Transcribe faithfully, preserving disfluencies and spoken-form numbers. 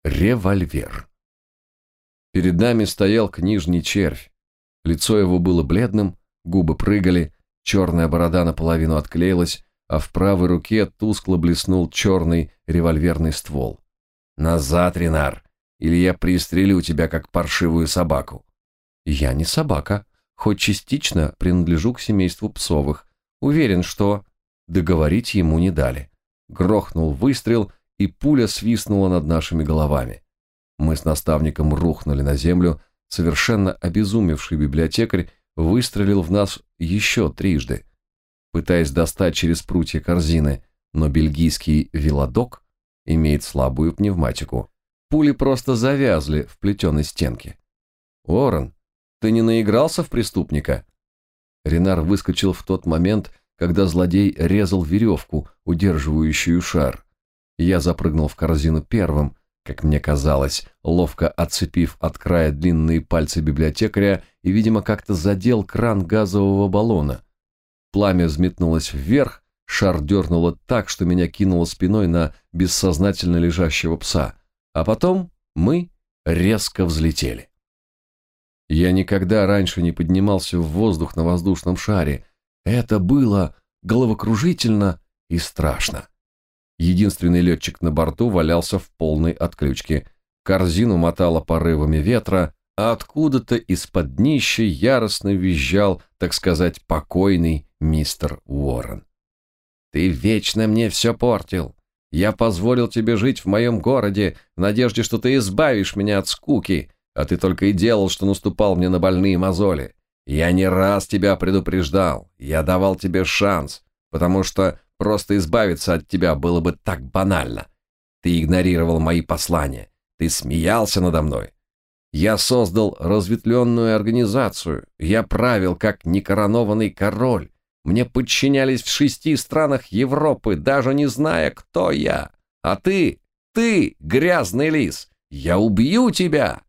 Револьвер. Перед нами стоял книжный червь. Лицо его было бледным, губы прыгали, черная борода наполовину отклеилась, а в правой руке тускло блеснул черный револьверный ствол. «Назад, Ренар, или я пристрелю тебя, как паршивую собаку». «Я не собака, хоть частично принадлежу к семейству псовых. Уверен, что...» Договорить ему не дали. Грохнул выстрел, и пуля свистнула над нашими головами. Мы с наставником рухнули на землю, совершенно обезумевший библиотекарь выстрелил в нас еще трижды, пытаясь достать через прутья корзины, но бельгийский велодок имеет слабую пневматику. Пули просто завязли в плетеной стенке. «Уоррен, ты не наигрался в преступника?» Ренар выскочил в тот момент, когда злодей резал веревку, удерживающую шар. Я запрыгнул в корзину первым, как мне казалось, ловко отцепив от края длинные пальцы библиотекаря и, видимо, как-то задел кран газового баллона. Пламя взметнулось вверх, шар дернуло так, что меня кинуло спиной на бессознательно лежащего пса, а потом мы резко взлетели. Я никогда раньше не поднимался в воздух на воздушном шаре. Это было головокружительно и страшно. Единственный летчик на борту валялся в полной отключке. Корзину мотало порывами ветра, а откуда-то из-под днища яростно визжал, так сказать, покойный мистер Уоррен. «Ты вечно мне все портил. Я позволил тебе жить в моем городе в надежде, что ты избавишь меня от скуки, а ты только и делал, что наступал мне на больные мозоли. Я не раз тебя предупреждал, я давал тебе шанс, потому что просто избавиться от тебя было бы так банально. Ты игнорировал мои послания, ты смеялся надо мной. Я создал разветвленную организацию, я правил как некоронованный король. Мне подчинялись в шести странах Европы, даже не зная, кто я. А ты, ты, грязный лис, я убью тебя!»